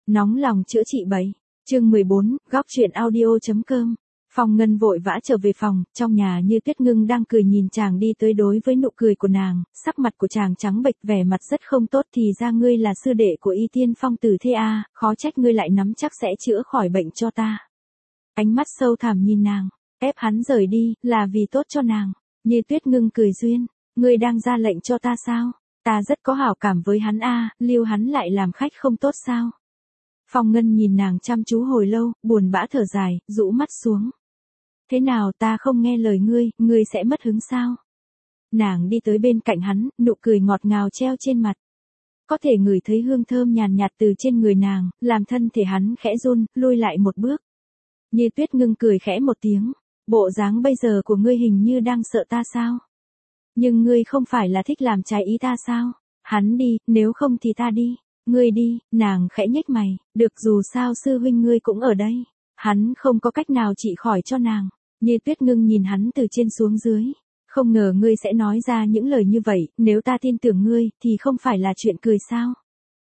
Nóng lòng chữa trị 7. Chương 14, góc truyện audio.com. Phong Ngân vội vã trở về phòng, trong nhà Như Tuyết Ngưng đang cười nhìn chàng đi tới. Đối với nụ cười của nàng, sắc mặt của chàng trắng bệch, vẻ mặt rất không tốt. Thì ra ngươi là sư đệ của Y Tiên Phong Tử thế à, khó trách ngươi lại nắm chắc sẽ chữa khỏi bệnh cho ta. Ánh mắt sâu thẳm nhìn nàng, ép hắn rời đi, là vì tốt cho nàng. Như Tuyết Ngưng cười duyên, ngươi đang ra lệnh cho ta sao? Ta rất có hảo cảm với hắn a, lưu hắn lại làm khách không tốt sao? Phong Ngân nhìn nàng chăm chú hồi lâu, buồn bã thở dài, rũ mắt xuống. Thế nào, ta không nghe lời ngươi sẽ mất hứng sao? Nàng đi tới bên cạnh hắn, nụ cười ngọt ngào treo trên mặt. Có thể ngửi thấy hương thơm nhàn nhạt từ trên người nàng, làm thân thể hắn khẽ run, lui lại một bước. Như Tuyết Ngưng cười khẽ một tiếng, bộ dáng bây giờ của ngươi hình như đang sợ ta sao? Nhưng ngươi không phải là thích làm trái ý ta sao? Hắn đi, nếu không thì ta đi. Ngươi đi, nàng khẽ nhếch mày, được, dù sao sư huynh ngươi cũng ở đây. Hắn không có cách nào trị khỏi cho nàng. Như Tuyết Ngưng nhìn hắn từ trên xuống dưới. Không ngờ ngươi sẽ nói ra những lời như vậy, nếu ta tin tưởng ngươi, thì không phải là chuyện cười sao?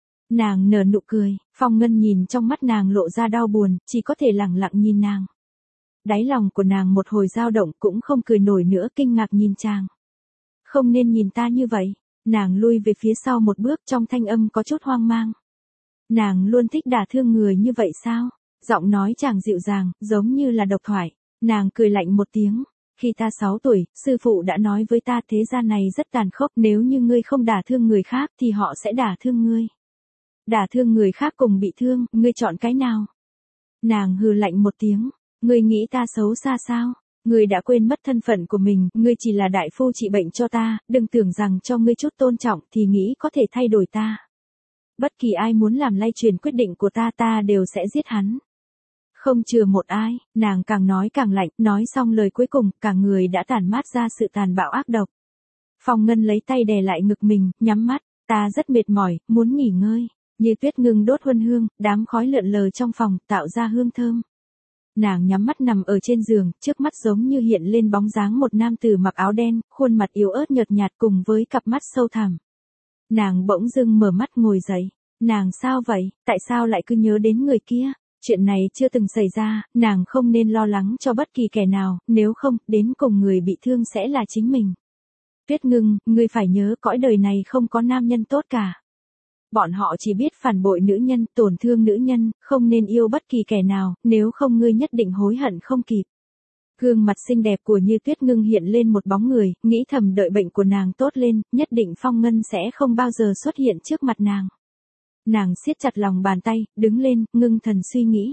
Nàng nở nụ cười, Phong Ngân nhìn trong mắt nàng lộ ra đau buồn, chỉ có thể lặng lặng nhìn nàng. Đáy lòng của nàng một hồi dao động, cũng không cười nổi nữa, kinh ngạc nhìn chàng. Không nên nhìn ta như vậy. Nàng lui về phía sau một bước, trong thanh âm có chút hoang mang. Nàng luôn thích đả thương người như vậy sao? Giọng nói chàng dịu dàng, giống như là độc thoại. Nàng cười lạnh một tiếng. Khi ta 6 tuổi, sư phụ đã nói với ta thế gian này rất tàn khốc, nếu như ngươi không đả thương người khác thì họ sẽ đả thương ngươi. Đả thương người khác cùng bị thương, ngươi chọn cái nào? Nàng hừ lạnh một tiếng. Ngươi nghĩ ta xấu xa sao? Ngươi đã quên mất thân phận của mình, ngươi chỉ là đại phu trị bệnh cho ta, đừng tưởng rằng cho ngươi chút tôn trọng thì nghĩ có thể thay đổi ta. Bất kỳ ai muốn làm lay truyền quyết định của ta đều sẽ giết hắn. Không chừa một ai, nàng càng nói càng lạnh, nói xong lời cuối cùng, cả người đã tản mát ra sự tàn bạo ác độc. Phong Ngân lấy tay đè lại ngực mình, nhắm mắt, ta rất mệt mỏi, muốn nghỉ ngơi. Như Tuyết Ngưng đốt huân hương, đám khói lượn lờ trong phòng, tạo ra hương thơm. Nàng nhắm mắt nằm ở trên giường, trước mắt giống như hiện lên bóng dáng một nam tử mặc áo đen, khuôn mặt yếu ớt nhợt nhạt cùng với cặp mắt sâu thẳm. Nàng bỗng dưng mở mắt ngồi dậy. Nàng sao vậy, tại sao lại cứ nhớ đến người kia? Chuyện này chưa từng xảy ra, nàng không nên lo lắng cho bất kỳ kẻ nào, nếu không, đến cùng người bị thương sẽ là chính mình. Tuyết Ngưng, ngươi phải nhớ cõi đời này không có nam nhân tốt cả. Bọn họ chỉ biết phản bội nữ nhân, tổn thương nữ nhân, không nên yêu bất kỳ kẻ nào, nếu không ngươi nhất định hối hận không kịp. Gương mặt xinh đẹp của Như Tuyết Ngưng hiện lên một bóng người, nghĩ thầm đợi bệnh của nàng tốt lên, nhất định Phong Ngân sẽ không bao giờ xuất hiện trước mặt nàng. Nàng siết chặt lòng bàn tay, đứng lên, ngưng thần suy nghĩ.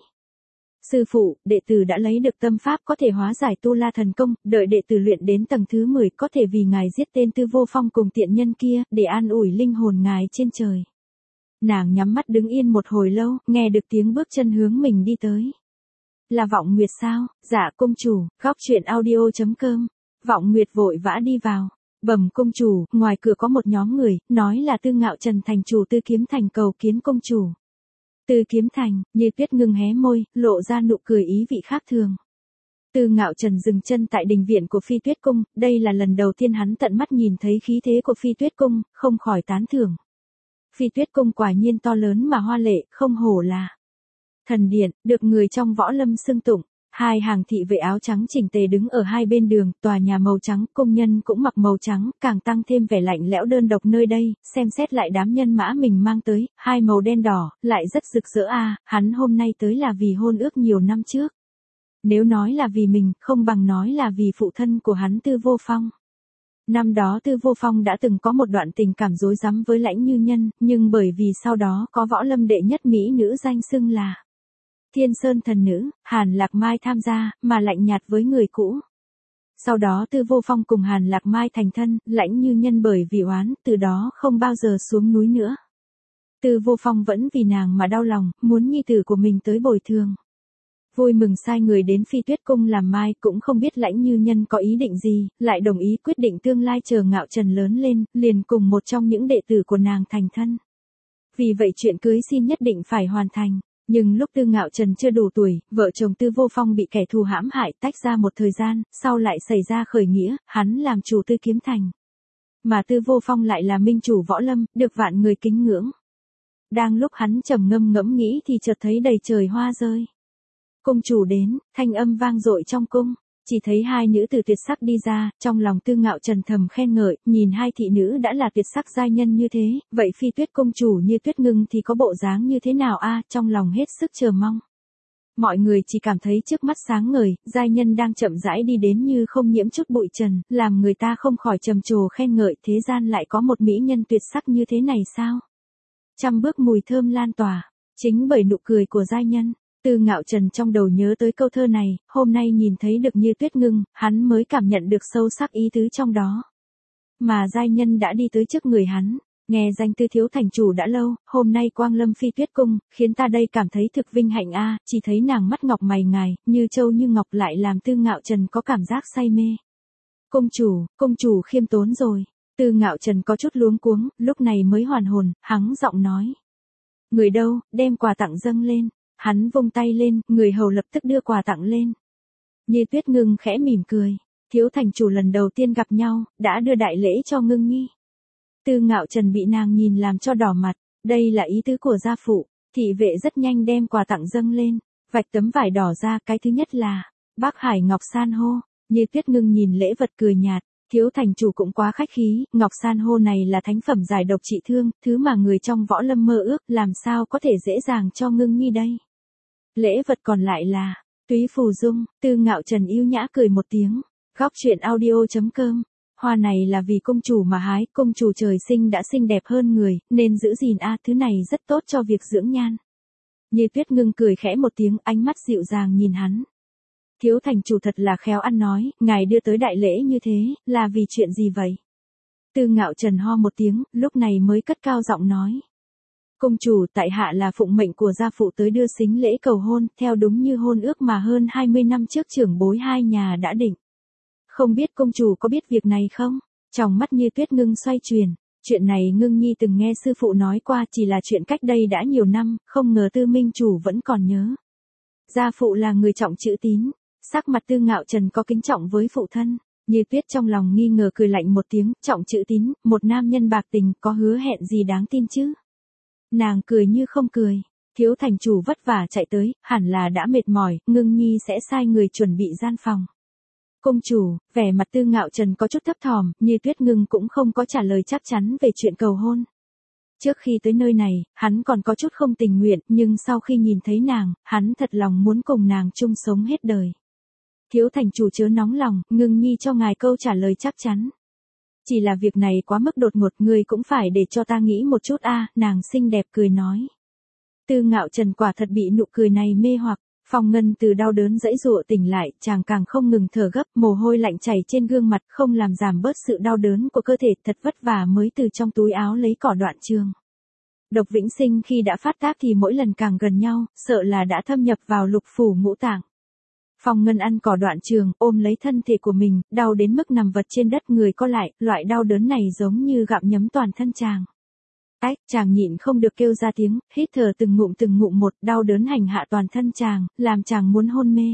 Sư phụ, đệ tử đã lấy được tâm pháp có thể hóa giải tu la thần công, đợi đệ tử luyện đến tầng thứ 10 có thể vì ngài giết tên Tư Vô Phong cùng tiện nhân kia, để an ủi linh hồn ngài trên trời. Nàng nhắm mắt đứng yên một hồi lâu, nghe được tiếng bước chân hướng mình đi tới. Là Vọng Nguyệt sao? Dạ công chủ, góc truyện audio.com. Vọng Nguyệt vội vã đi vào. Bẩm công chủ, ngoài cửa có một nhóm người, nói là Tư Ngạo Trần thành chủ Tư Kiếm Thành cầu kiến công chủ. Tư Kiếm Thành, Như Tuyết Ngưng hé môi, lộ ra nụ cười ý vị khác thường. Tư Ngạo Trần dừng chân tại đình viện của Phi Tuyết Cung, đây là lần đầu tiên hắn tận mắt nhìn thấy khí thế của Phi Tuyết Cung, không khỏi tán thưởng. Phi Tuyết Cung quả nhiên to lớn mà hoa lệ, không hổ là thần điện, được người trong võ lâm xưng tụng. Hai hàng thị vệ áo trắng chỉnh tề đứng ở hai bên đường, tòa nhà màu trắng, công nhân cũng mặc màu trắng, càng tăng thêm vẻ lạnh lẽo đơn độc nơi đây. Xem xét lại đám nhân mã mình mang tới, hai màu đen đỏ, lại rất rực rỡ a. Hắn hôm nay tới là vì hôn ước nhiều năm trước. Nếu nói là vì mình, không bằng nói là vì phụ thân của hắn Tư Vô Phong. Năm đó Tư Vô Phong đã từng có một đoạn tình cảm rối rắm với Lãnh Như Nhân, nhưng bởi vì sau đó có võ lâm đệ nhất mỹ nữ danh xưng là Thiên Sơn thần nữ, Hàn Lạc Mai tham gia, mà lạnh nhạt với người cũ. Sau đó Tư Vô Phong cùng Hàn Lạc Mai thành thân, Lãnh Như Nhân bởi vì oán, từ đó không bao giờ xuống núi nữa. Tư Vô Phong vẫn vì nàng mà đau lòng, muốn nhi tử của mình tới bồi thường. Vui mừng sai người đến Phi Tuyết Cung làm mai, cũng không biết Lãnh Như Nhân có ý định gì, lại đồng ý quyết định tương lai chờ Ngạo Trần lớn lên, liền cùng một trong những đệ tử của nàng thành thân. Vì vậy chuyện cưới xin nhất định phải hoàn thành. Nhưng lúc Tư Ngạo Trần chưa đủ tuổi, vợ chồng Tư Vô Phong bị kẻ thù hãm hại, tách ra một thời gian, sau lại xảy ra khởi nghĩa, hắn làm chủ Tư Kiếm Thành. Mà Tư Vô Phong lại là minh chủ võ lâm, được vạn người kính ngưỡng. Đang lúc hắn trầm ngâm ngẫm nghĩ thì chợt thấy đầy trời hoa rơi. Cung chủ đến, thanh âm vang dội trong cung. Chỉ thấy hai nữ tử tuyệt sắc đi ra, trong lòng Tư Ngạo Trần thầm khen ngợi, nhìn hai thị nữ đã là tuyệt sắc giai nhân như thế, vậy Phi Tuyết công chủ như Tuyết Ngưng thì có bộ dáng như thế nào a? Trong lòng hết sức chờ mong. Mọi người chỉ cảm thấy trước mắt sáng ngời, giai nhân đang chậm rãi đi đến như không nhiễm chút bụi trần, làm người ta không khỏi trầm trồ khen ngợi, thế gian lại có một mỹ nhân tuyệt sắc như thế này sao? Trăm bước mùi thơm lan tỏa, chính bởi nụ cười của giai nhân. Tư Ngạo Trần trong đầu nhớ tới câu thơ này, hôm nay nhìn thấy được như Tuyết Ngưng, hắn mới cảm nhận được sâu sắc ý tứ trong đó. Mà giai nhân đã đi tới trước người hắn, nghe danh Tư thiếu thành chủ đã lâu, hôm nay quang lâm Phi Tuyết cung, khiến ta đây cảm thấy thực vinh hạnh a. Chỉ thấy nàng mắt ngọc mày ngài, như châu như ngọc lại làm Tư Ngạo Trần có cảm giác say mê. Công chủ khiêm tốn rồi. Tư Ngạo Trần có chút luống cuống, lúc này mới hoàn hồn, hắng giọng nói. Người đâu, đem quà tặng dâng lên. Hắn vung tay lên, người hầu lập tức đưa quà tặng lên. Như Tuyết Ngưng khẽ mỉm cười. Thiếu thành chủ lần đầu tiên gặp nhau, đã đưa đại lễ cho Ngưng Nhi. Tư Ngạo Trần bị nàng nhìn làm cho đỏ mặt, đây là ý tứ của gia phụ. Thị vệ rất nhanh đem quà tặng dâng lên, vạch tấm vải đỏ ra, cái thứ nhất là Bắc Hải Ngọc San hô. Như Tuyết Ngưng nhìn lễ vật cười nhạt, thiếu thành chủ cũng quá khách khí, Ngọc San hô này là thánh phẩm giải độc trị thương, thứ mà người trong võ lâm mơ ước, làm sao có thể dễ dàng cho Ngưng Nhi đây. Lễ vật còn lại là túy phù dung. Tư Ngạo Trần yêu nhã cười một tiếng. Góc truyện audio.com. Hoa này là vì công chủ mà hái, công chủ trời sinh đã xinh đẹp hơn người, nên giữ gìn thứ này rất tốt cho việc dưỡng nhan. Như Tuyết Ngưng cười khẽ một tiếng, ánh mắt dịu dàng nhìn hắn. Thiếu thành chủ thật là khéo ăn nói, ngài đưa tới đại lễ như thế, là vì chuyện gì vậy? Tư Ngạo Trần ho một tiếng, lúc này mới cất cao giọng nói. Công chủ, tại hạ là phụng mệnh của gia phụ tới đưa sính lễ cầu hôn, theo đúng như hôn ước mà hơn 20 năm trước trưởng bối hai nhà đã định. Không biết công chủ có biết việc này không? Trong mắt Như Tuyết Ngưng xoay chuyển, chuyện này Ngưng Nhi từng nghe sư phụ nói qua, chỉ là chuyện cách đây đã nhiều năm, không ngờ Tư minh chủ vẫn còn nhớ. Gia phụ là người trọng chữ tín, sắc mặt Tư Ngạo Trần có kính trọng với phụ thân. Như Tuyết trong lòng nghi ngờ cười lạnh một tiếng, trọng chữ tín, một nam nhân bạc tình có hứa hẹn gì đáng tin chứ? Nàng cười như không cười, thiếu thành chủ vất vả chạy tới, hẳn là đã mệt mỏi, Ngưng Nhi sẽ sai người chuẩn bị gian phòng. Công chủ, vẻ mặt Tư Ngạo Trần có chút thấp thỏm, Như Tuyết Ngưng cũng không có trả lời chắc chắn về chuyện cầu hôn. Trước khi tới nơi này, hắn còn có chút không tình nguyện, nhưng sau khi nhìn thấy nàng, hắn thật lòng muốn cùng nàng chung sống hết đời. Thiếu thành chủ chớ nóng lòng, Ngưng Nhi cho ngài câu trả lời chắc chắn. Chỉ là việc này quá mức đột ngột, người cũng phải để cho ta nghĩ một chút nàng xinh đẹp cười nói. Tư Ngạo Trần quả thật bị nụ cười này mê hoặc, Phong Ngân từ đau đớn giãy giụa tỉnh lại, chàng càng không ngừng thở gấp, mồ hôi lạnh chảy trên gương mặt không làm giảm bớt sự đau đớn của cơ thể, thật vất vả mới từ trong túi áo lấy cỏ đoạn trường. Độc vĩnh sinh khi đã phát tác thì mỗi lần càng gần nhau, sợ là đã thâm nhập vào lục phủ ngũ tạng. Phong Ngân ăn cỏ đoạn trường, ôm lấy thân thể của mình, đau đến mức nằm vật trên đất người co lại, loại đau đớn này giống như gặm nhấm toàn thân chàng. Chàng nhịn không được kêu ra tiếng, hít thở từng ngụm một, đau đớn hành hạ toàn thân chàng, làm chàng muốn hôn mê.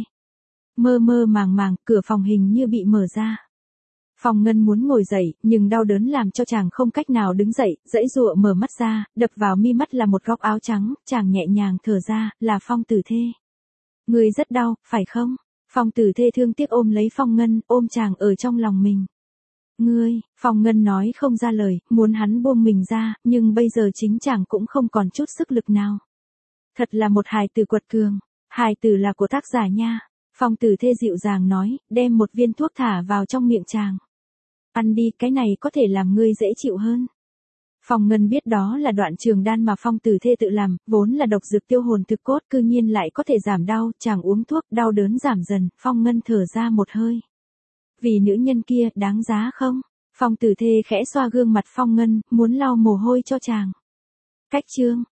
Mơ mơ màng, cửa phòng hình như bị mở ra. Phong Ngân muốn ngồi dậy, nhưng đau đớn làm cho chàng không cách nào đứng dậy, giãy giụa mở mắt ra, đập vào mi mắt là một góc áo trắng, chàng nhẹ nhàng thở ra, là Phong Tử Thê. Người rất đau, phải không? Phong Tử Thê thương tiếc ôm lấy Phong Ngân, ôm chàng ở trong lòng mình. Ngươi, Phong Ngân nói không ra lời, muốn hắn buông mình ra, nhưng bây giờ chính chàng cũng không còn chút sức lực nào. Thật là một hài tử quật cường, hài tử là của tác giả nha. Phong Tử Thê dịu dàng nói, đem một viên thuốc thả vào trong miệng chàng. Ăn đi, cái này có thể làm ngươi dễ chịu hơn. Phong Ngân biết đó là đoạn trường đan mà Phong Tử Thê tự làm, vốn là độc dược tiêu hồn thực cốt, cư nhiên lại có thể giảm đau, chàng uống thuốc, đau đớn giảm dần, Phong Ngân thở ra một hơi. Vì nữ nhân kia, đáng giá không? Phong Tử Thê khẽ xoa gương mặt Phong Ngân, muốn lau mồ hôi cho chàng. Cách chương